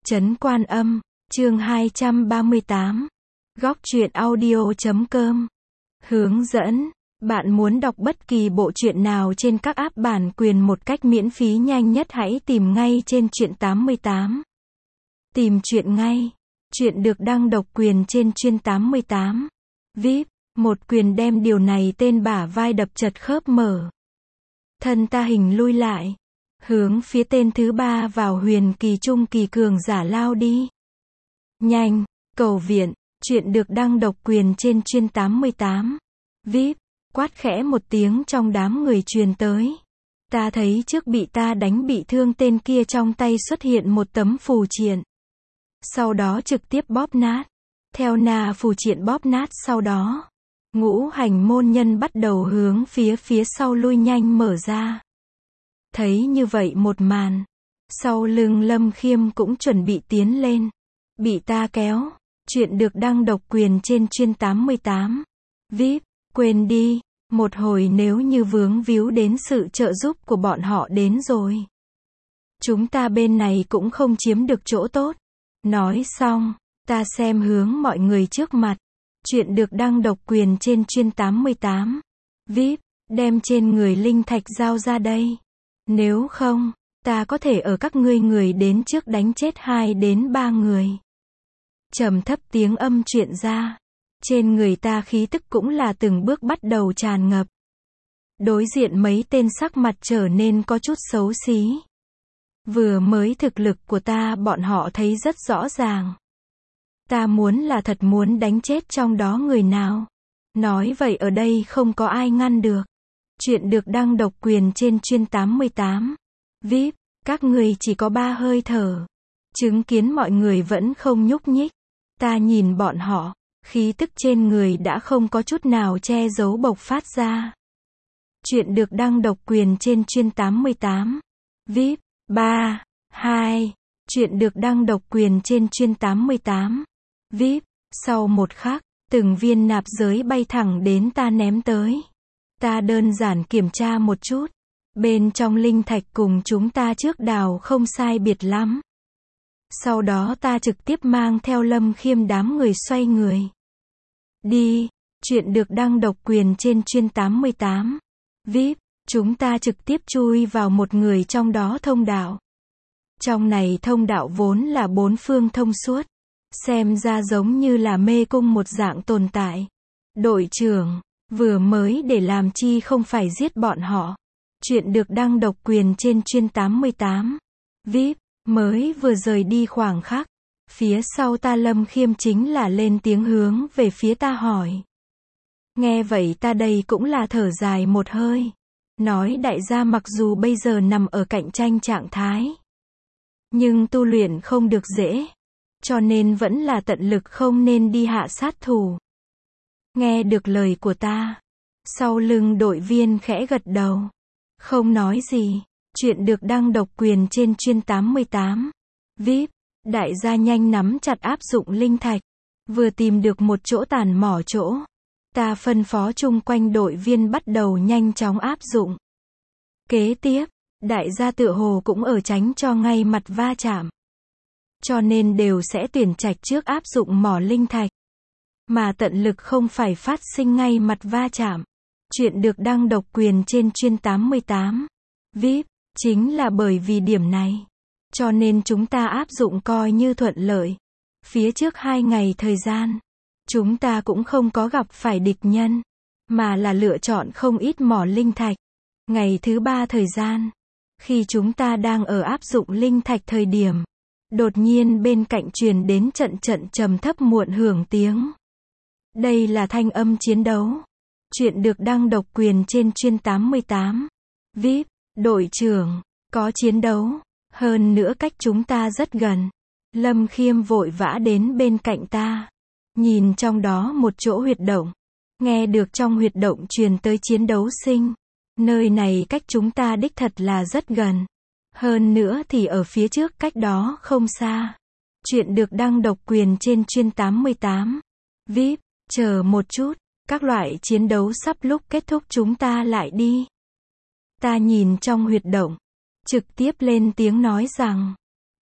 Trấn Quan Âm, chương 238. Góc truyện audio.com. Hướng dẫn. Bạn muốn đọc bất kỳ bộ truyện nào trên các app bản quyền một cách miễn phí nhanh nhất hãy tìm ngay trên Truyện 88. Tìm truyện ngay. Truyện được đăng độc quyền trên Truyện 88. VIP, một quyền đem điều này tên bả vai đập chật khớp mở. Thân ta hình lui lại. Hướng phía tên thứ ba vào huyền kỳ trung kỳ cường giả lao đi. Nhanh, cầu viện, truyện được đăng độc quyền trên Truyện 88. VIP, quát khẽ một tiếng trong đám người truyền tới. Ta thấy trước bị ta đánh bị thương tên kia trong tay xuất hiện một tấm phù triện. Sau đó trực tiếp bóp nát. Theo phù triện bóp nát sau đó. Ngũ hành môn nhân bắt đầu hướng phía sau lui nhanh mở ra. Thấy như vậy một màn. Sau lưng Lâm Khiêm cũng chuẩn bị tiến lên. Bị ta kéo. Chuyện được đăng độc quyền trên Truyện 88. VIP, quên đi. Một hồi nếu như vướng víu đến sự trợ giúp của bọn họ đến rồi. Chúng ta bên này cũng không chiếm được chỗ tốt. Nói xong, ta xem hướng mọi người trước mặt. Chuyện được đăng độc quyền trên Truyện 88. VIP, đem trên người linh thạch giao ra đây. Nếu không, ta có thể ở các ngươi người đến trước đánh chết 2 đến 3 người. Trầm thấp tiếng âm truyền ra. Trên người ta khí tức cũng là từng bước bắt đầu tràn ngập. Đối diện mấy tên sắc mặt trở nên có chút xấu xí. Vừa mới thực lực của ta bọn họ thấy rất rõ ràng. Ta muốn là thật muốn đánh chết trong đó người nào. Nói vậy ở đây không có ai ngăn được. Chuyện được đăng độc quyền trên Truyện 88. VIP, các người chỉ có 3 hơi thở. Chứng kiến mọi người vẫn không nhúc nhích. Ta nhìn bọn họ, khí tức trên người đã không có chút nào che giấu bộc phát ra. Chuyện được đăng độc quyền trên Truyện 88. VIP, 3, 2. Chuyện được đăng độc quyền trên Truyện 88. VIP, sau một khắc, từng viên nạp giới bay thẳng đến ta ném tới. Ta đơn giản kiểm tra một chút. Bên trong linh thạch cùng chúng ta trước đào không sai biệt lắm. Sau đó ta trực tiếp mang theo Lâm Khiêm đám người xoay người. Đi, chuyện được đăng độc quyền trên Truyện 88. VIP, chúng ta trực tiếp chui vào một người trong đó thông đạo. Trong này thông đạo vốn là 4 phương thông suốt. Xem ra giống như là mê cung một dạng tồn tại. Đội trưởng, vừa mới để làm chi không phải giết bọn họ. Chuyện được đăng độc quyền trên Truyện 88. VIP, mới vừa rời đi khoảng khắc. Phía sau ta Lâm Khiêm chính là lên tiếng hướng về phía ta hỏi. Nghe vậy ta đây cũng là thở dài một hơi. Nói đại gia mặc dù bây giờ nằm ở cạnh tranh trạng thái. Nhưng tu luyện không được dễ. Cho nên vẫn là tận lực không nên đi hạ sát thủ. Nghe được lời của ta. Sau lưng đội viên khẽ gật đầu. Không nói gì. Chuyện được đăng độc quyền trên Truyện 88. VIP, đại gia nhanh nắm chặt áp dụng linh thạch. Vừa tìm được một chỗ tàn mỏ chỗ. Ta phân phó chung quanh đội viên bắt đầu nhanh chóng áp dụng. Kế tiếp, đại gia tựa hồ cũng ở tránh cho ngay mặt va chạm. Cho nên đều sẽ tuyển trạch trước áp dụng mỏ linh thạch. Mà tận lực không phải phát sinh ngay mặt va chạm. Chuyện được đăng độc quyền trên Truyện 88. VIP, chính là bởi vì điểm này. Cho nên chúng ta áp dụng coi như thuận lợi. Phía trước 2 ngày thời gian. Chúng ta cũng không có gặp phải địch nhân. Mà là lựa chọn không ít mỏ linh thạch. Ngày thứ 3 thời gian. Khi chúng ta đang ở áp dụng linh thạch thời điểm. Đột nhiên bên cạnh truyền đến trận trầm thấp muộn hưởng tiếng. Đây là thanh âm chiến đấu. Chuyện được đăng độc quyền trên Truyện 88. VIP, đội trưởng, có chiến đấu. Hơn nữa cách chúng ta rất gần. Lâm Khiêm vội vã đến bên cạnh ta. Nhìn trong đó một chỗ huyệt động. Nghe được trong huyệt động truyền tới chiến đấu sinh. Nơi này cách chúng ta đích thật là rất gần. Hơn nữa thì ở phía trước cách đó không xa. Chuyện được đăng độc quyền trên Truyện 88. VIP, chờ một chút. Các loại chiến đấu sắp lúc kết thúc chúng ta lại đi. Ta nhìn trong huyệt động. Trực tiếp lên tiếng nói rằng.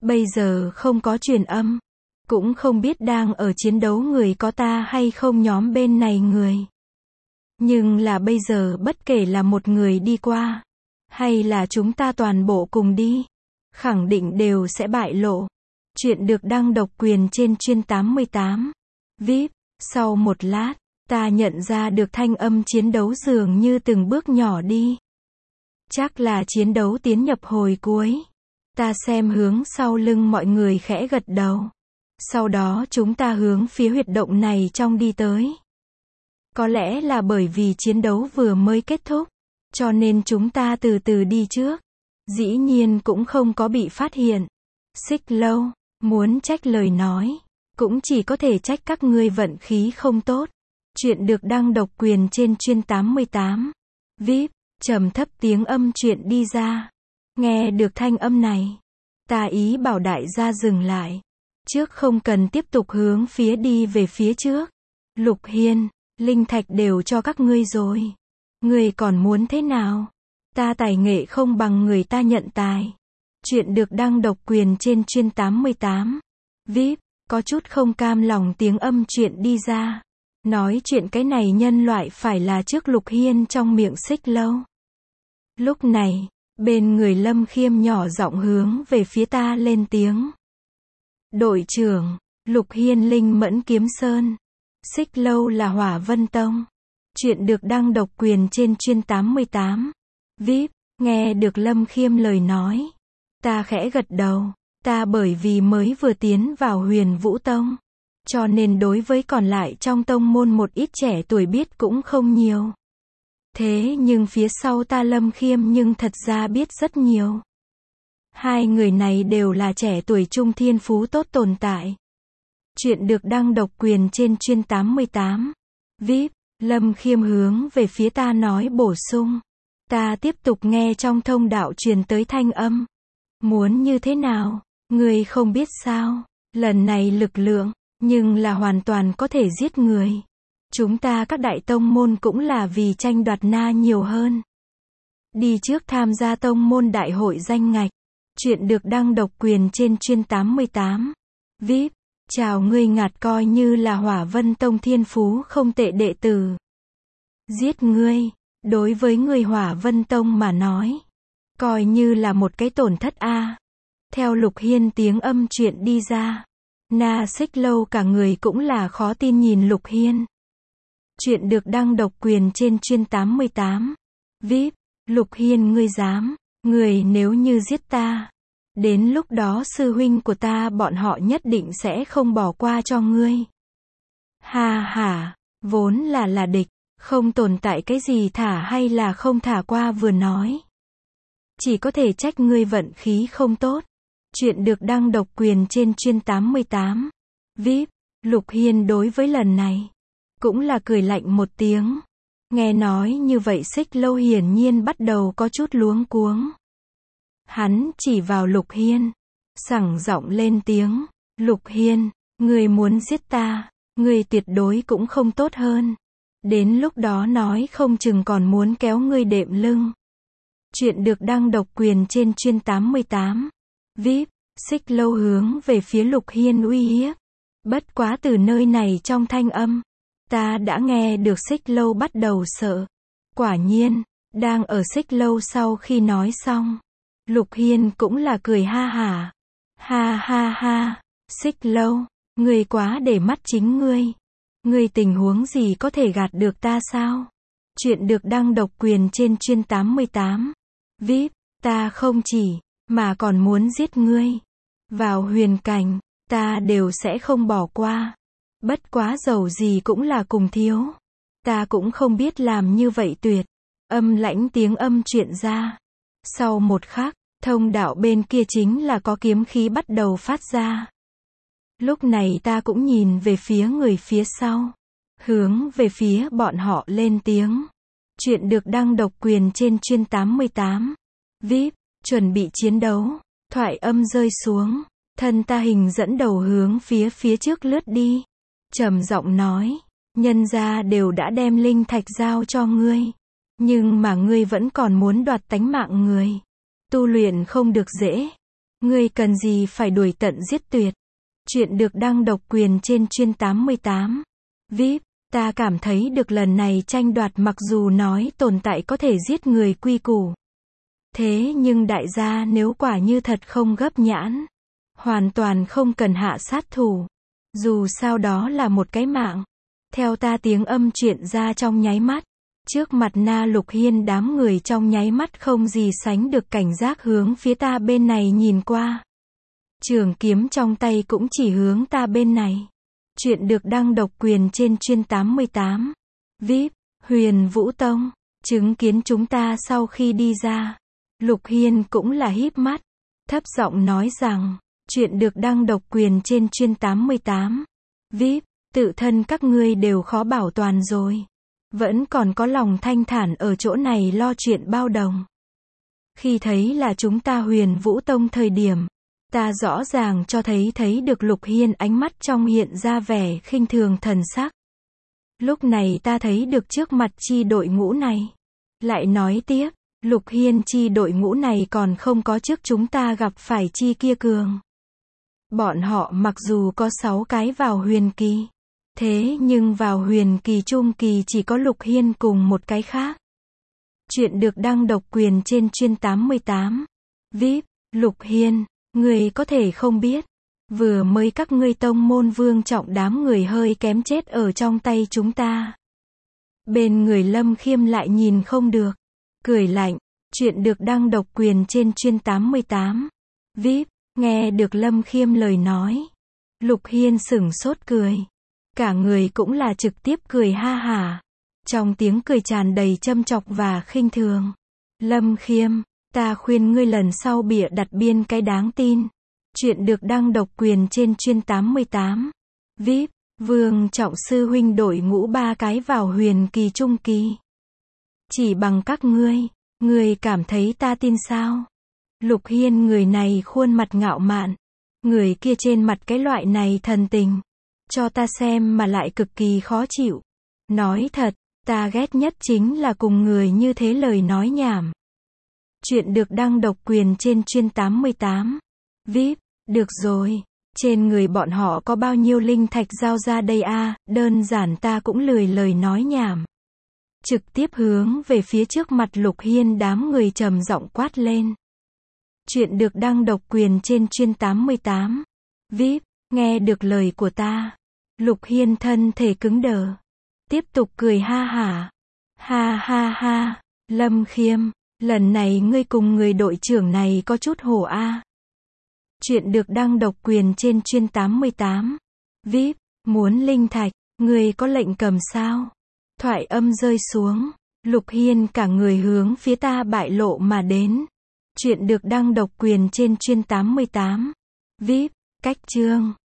Bây giờ không có truyền âm. Cũng không biết đang ở chiến đấu người có ta hay không nhóm bên này người. Nhưng là bây giờ bất kể là một người đi qua, hay là chúng ta toàn bộ cùng đi, khẳng định đều sẽ bại lộ. Chuyện được đăng độc quyền trên chuyên 88. VIP. Sau một lát, ta nhận ra được thanh âm chiến đấu dường như từng bước nhỏ đi. Chắc là chiến đấu tiến nhập hồi cuối. Ta xem hướng sau lưng mọi người khẽ gật đầu. Sau đó chúng ta hướng phía huyệt động này trong đi tới. Có lẽ là bởi vì chiến đấu vừa mới kết thúc, cho nên chúng ta từ từ đi trước. Dĩ nhiên cũng không có bị phát hiện. Xích Lâu, muốn trách lời nói, cũng chỉ có thể trách các ngươi vận khí không tốt. Chuyện được đăng độc quyền trên chuyên 88. VIP. Trầm thấp tiếng âm chuyện đi ra. Nghe được thanh âm này, ta ý bảo đại gia dừng lại. Trước không cần tiếp tục hướng phía đi về phía trước. Lục Hiên, linh thạch đều cho các ngươi rồi. Ngươi còn muốn thế nào? Ta tài nghệ không bằng người ta nhận tài. Chuyện được đăng độc quyền trên chuyên 88. VIP. Có chút không cam lòng tiếng âm chuyện đi ra. Nói chuyện cái này nhân loại phải là trước Lục Hiên trong miệng Xích Lâu. Lúc này, bên người Lâm Khiêm nhỏ giọng hướng về phía ta lên tiếng. Đội trưởng, Lục Hiên linh mẫn kiếm sơn. Xích Lâu là Hỏa Vân Tông. Chuyện được đăng độc quyền trên chuyên 88. VIP. Nghe được Lâm Khiêm lời nói, ta khẽ gật đầu. Ta bởi vì mới vừa tiến vào Huyền Vũ Tông, cho nên đối với còn lại trong tông môn một ít trẻ tuổi biết cũng không nhiều. Thế nhưng phía sau ta Lâm Khiêm nhưng thật ra biết rất nhiều. Hai người này đều là trẻ tuổi trung thiên phú tốt tồn tại. Chuyện được đăng độc quyền trên chuyên 88. VIP. Lâm Khiêm hướng về phía ta nói bổ sung. Ta tiếp tục nghe trong thông đạo truyền tới thanh âm. Muốn như thế nào? Ngươi không biết sao? Lần này lực lượng, nhưng là hoàn toàn có thể giết người. Chúng ta các đại tông môn cũng là vì tranh đoạt na nhiều hơn. Đi trước tham gia tông môn đại hội danh ngạch. Chuyện được đăng độc quyền trên chuyên 88. VIP. Chào ngươi ngạt coi như là Hỏa Vân Tông thiên phú không tệ đệ tử. Giết ngươi, đối với người Hỏa Vân Tông mà nói, coi như là một cái tổn thất a. Theo Lục Hiên tiếng âm chuyện đi ra, Na Xích Lâu cả người cũng là khó tin nhìn Lục Hiên. Chuyện được đăng độc quyền trên chuyên 88. VIP. Lục Hiên ngươi dám, ngươi nếu như giết ta, đến lúc đó sư huynh của ta bọn họ nhất định sẽ không bỏ qua cho ngươi. Ha ha, vốn là địch, không tồn tại cái gì thả hay là không thả qua vừa nói. Chỉ có thể trách ngươi vận khí không tốt. Chuyện được đăng độc quyền trên chuyên 88. VIP. Lục Hiên đối với lần này, cũng là cười lạnh một tiếng. Nghe nói như vậy Xích Lâu hiển nhiên bắt đầu có chút luống cuống. Hắn chỉ vào Lục Hiên, sẳng giọng lên tiếng. Lục Hiên, ngươi muốn giết ta, ngươi tuyệt đối cũng không tốt hơn. Đến lúc đó nói không chừng còn muốn kéo ngươi đệm lưng. Chuyện được đăng độc quyền trên chuyên 88. VIP. Xích Lâu hướng về phía Lục Hiên uy hiếp. Bất quá từ nơi này trong thanh âm, ta đã nghe được Xích Lâu bắt đầu sợ. Quả nhiên, đang ở Xích Lâu sau khi nói xong, Lục Hiên cũng là cười ha hả. Ha ha ha, Xích Lâu, ngươi quá để mắt chính ngươi. Ngươi tình huống gì có thể gạt được ta sao? Chuyện được đăng độc quyền trên chuyên 88. VIP. Ta không chỉ, mà còn muốn giết ngươi. Vào huyền cảnh, ta đều sẽ không bỏ qua. Bất quá dầu gì cũng là cùng thiếu. Ta cũng không biết làm như vậy tuyệt. Âm lãnh tiếng âm chuyện ra. Sau một khắc, thông đạo bên kia chính là có kiếm khí bắt đầu phát ra. Lúc này ta cũng nhìn về phía người phía sau. Hướng về phía bọn họ lên tiếng. Chuyện được đăng độc quyền trên chuyên 88. VIP. Chuẩn bị chiến đấu. Thoại âm rơi xuống. Thân ta hình dẫn đầu hướng phía trước lướt đi. Trầm giọng nói. Nhân gia đều đã đem linh thạch giao cho ngươi. Nhưng mà ngươi vẫn còn muốn đoạt tánh mạng người. Tu luyện không được dễ. Ngươi cần gì phải đuổi tận giết tuyệt. Chuyện được đăng độc quyền trên chuyên 88. VIP, ta cảm thấy được lần này tranh đoạt mặc dù nói tồn tại có thể giết người quy củ. Thế nhưng đại gia nếu quả như thật không gấp nhãn, hoàn toàn không cần hạ sát thủ. Dù sao đó là một cái mạng. Theo ta tiếng âm chuyện ra trong nháy mắt. Trước mặt Na Lục Hiên đám người trong nháy mắt không gì sánh được cảnh giác hướng phía ta bên này nhìn qua. Trường kiếm trong tay cũng chỉ hướng ta bên này. Chuyện được đăng độc quyền trên chuyên 88. VIP, Huyền Vũ Tông. Chứng kiến chúng ta sau khi đi ra. Lục Hiên cũng là híp mắt. Thấp giọng nói rằng, chuyện được đăng độc quyền trên chuyên 88. VIP, tự thân các ngươi đều khó bảo toàn rồi. Vẫn còn có lòng thanh thản ở chỗ này lo chuyện bao đồng. Khi thấy là chúng ta Huyền Vũ Tông thời điểm, ta rõ ràng cho thấy được Lục Hiên ánh mắt trong hiện ra vẻ khinh thường thần sắc. Lúc này ta thấy được trước mặt chi đội ngũ này. Lại nói tiếp, Lục Hiên chi đội ngũ này còn không có trước chúng ta gặp phải chi kia cường. Bọn họ mặc dù có 6 cái vào huyền kỳ. Thế nhưng vào huyền kỳ trung kỳ chỉ có Lục Hiên cùng một cái khác. Chuyện được đăng độc quyền trên chuyên 88. VIP, Lục Hiên, người có thể không biết. Vừa mới các ngươi tông môn vương trọng đám người hơi kém chết ở trong tay chúng ta. Bên người Lâm Khiêm lại nhìn không được. Cười lạnh, chuyện được đăng độc quyền trên chuyên 88. VIP, nghe được Lâm Khiêm lời nói. Lục Hiên sửng sốt cười. Cả người cũng là trực tiếp cười ha hả. Trong tiếng cười tràn đầy châm chọc và khinh thường. Lâm Khiêm, ta khuyên ngươi lần sau bịa đặt biên cái đáng tin. Chuyện được đăng độc quyền trên chuyên 88. VIP, Vương Trọng sư huynh đội ngũ 3 cái vào huyền kỳ trung kỳ. Chỉ bằng các ngươi cảm thấy ta tin sao? Lục Hiên người này khuôn mặt ngạo mạn. Người kia trên mặt cái loại này thần tình. Cho ta xem mà lại cực kỳ khó chịu. Nói thật, ta ghét nhất chính là cùng người như thế lời nói nhảm. Chuyện được đăng độc quyền trên chuyên 88. VIP, được rồi. Trên người bọn họ có bao nhiêu linh thạch giao ra đây a? Đơn giản ta cũng lười lời nói nhảm. Trực tiếp hướng về phía trước mặt Lục Hiên đám người trầm giọng quát lên. Chuyện được đăng độc quyền trên chuyên 88. VIP, nghe được lời của ta. Lục Hiên thân thể cứng đờ. Tiếp tục cười ha hả. Ha ha ha. Lâm Khiêm, lần này ngươi cùng người đội trưởng này có chút hổ a. Chuyện được đăng độc quyền trên chuyên 88. VIP, muốn linh thạch, ngươi có lệnh cầm sao? Thoại âm rơi xuống. Lục Hiên cả người hướng phía ta bại lộ mà đến. Chuyện được đăng độc quyền trên chuyên 88. VIP, cách chương.